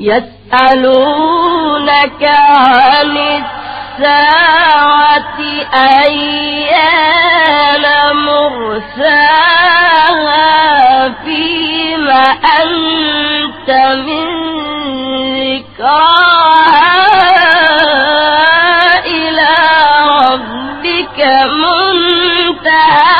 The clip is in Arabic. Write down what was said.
يسألونك عن الساعة أيان مرساها فيما أنت من ذكرها إلى ربك منتهاها